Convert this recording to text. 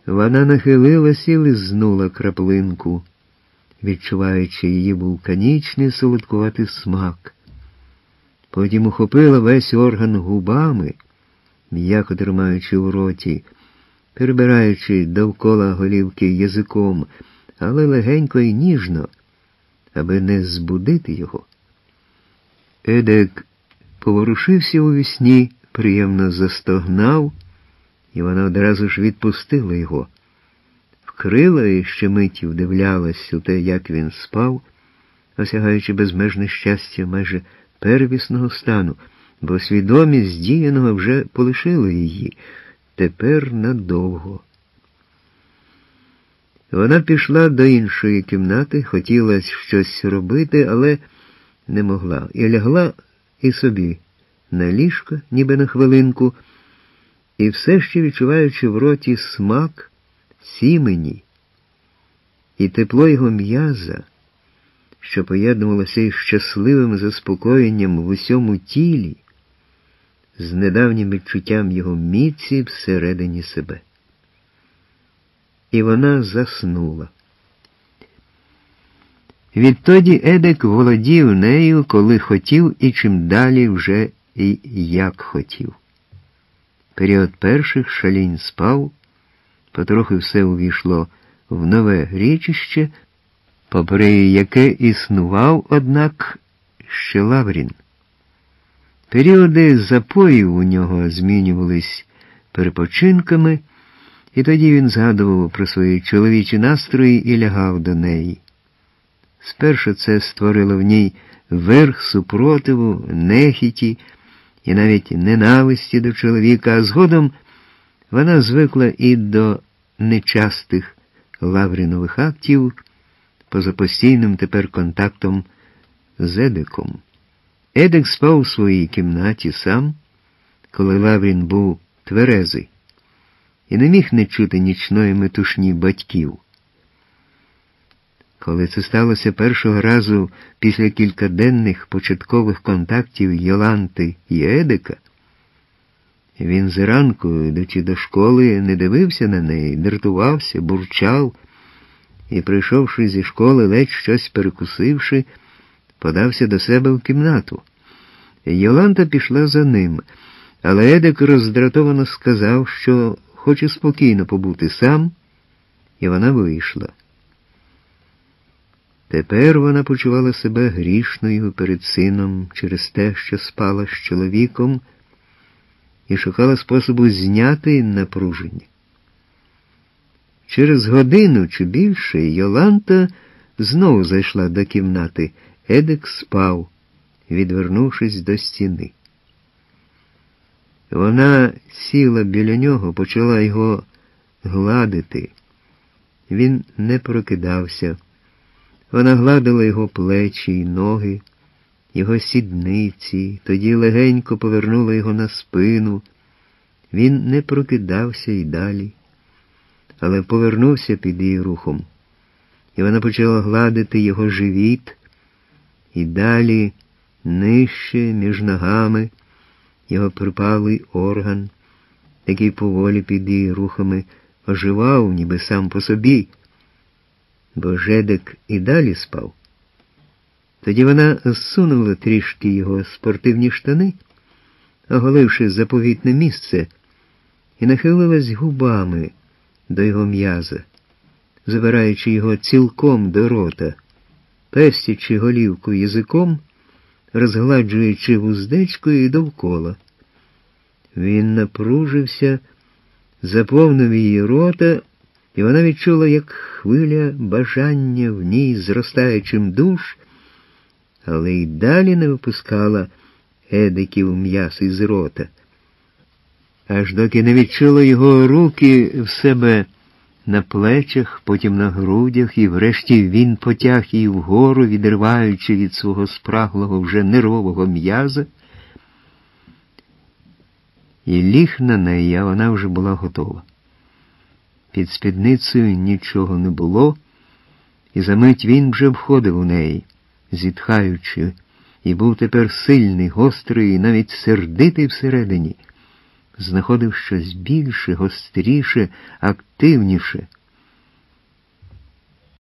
Вона нахилилась і лизнула краплинку, відчуваючи її вулканічний солодкуватий смак. Потім ухопила весь орган губами, м'яко тримаючи у роті, перебираючи довкола голівки язиком, але легенько і ніжно, аби не збудити його. Едек поворушився у вісні, приємно застогнав, і вона одразу ж відпустила його. Вкрила і ще миті вдивлялась у те, як він спав, осягаючи безмежне щастя майже первісного стану, бо свідомість діяного вже полишила її, тепер надовго. Вона пішла до іншої кімнати, хотіла щось робити, але не могла, і лягла і собі на ліжко, ніби на хвилинку, і все ще відчуваючи в роті смак сімені і тепло його м'яза, що поєднувалося із щасливим заспокоєнням в усьому тілі, з недавнім відчуттям його міці всередині себе. І вона заснула. Відтоді Едек володів нею, коли хотів, і чим далі вже і як хотів. Період перших шалінь спав, потрохи все увійшло в нове річище, попри яке існував, однак, ще Лаврін. Періоди запоїв у нього змінювались перепочинками, і тоді він згадував про свої чоловічі настрої і лягав до неї. Спершу це створило в ній верх супротиву, нехіті і навіть ненависті до чоловіка, а згодом вона звикла і до нечастих Лаврінових актів, поза постійним тепер контактом з Едеком. Едек спав у своїй кімнаті сам, коли Лаврін був тверезий, і не міг не чути нічної метушні батьків. Коли це сталося першого разу після кількаденних початкових контактів Йоланти і Едека, він зранку, йдучи до школи, не дивився на неї, дратувався, бурчав, і, прийшовши зі школи, ледь щось перекусивши, подався до себе в кімнату. Йоланта пішла за ним, але Едек роздратовано сказав, що хоче спокійно побути сам, і вона вийшла. Тепер вона почувала себе грішною перед сином через те, що спала з чоловіком, і шукала способу зняти напруження. Через годину чи більше Йоланта знову зайшла до кімнати. Едек спав, відвернувшись до стіни. Вона сіла біля нього, почала його гладити. Він не прокидався. Вона гладила його плечі й ноги, його сідниці, тоді легенько повернула його на спину. Він не прокидався й далі, але повернувся під її рухом. І вона почала гладити його живіт, і далі, нижче, між ногами, його припалий орган, який поволі під її рухами оживав, ніби сам по собі, бо Едек і далі спав. Тоді вона зсунула трішки його спортивні штани, оголивши заповітне місце, і нахилилась губами до його м'яза, забираючи його цілком до рота, пестячи голівку язиком, розгладжуючи вуздечкою і довкола. Він напружився, заповнив її рота, і вона відчула, як хвиля бажання в ній зростає чимдуж, але й далі не випускала Едеків м'яс із рота, аж доки не відчула його руки в себе на плечах, потім на грудях, і врешті він потяг її вгору, відриваючи від свого спраглого вже нервового м'яза, і ліг на неї, а вона вже була готова. Під спідницею нічого не було, і за мить він вже входив у неї, зітхаючи, і був тепер сильний, гострий і навіть сердитий всередині, знаходив щось більше, гостріше, активніше.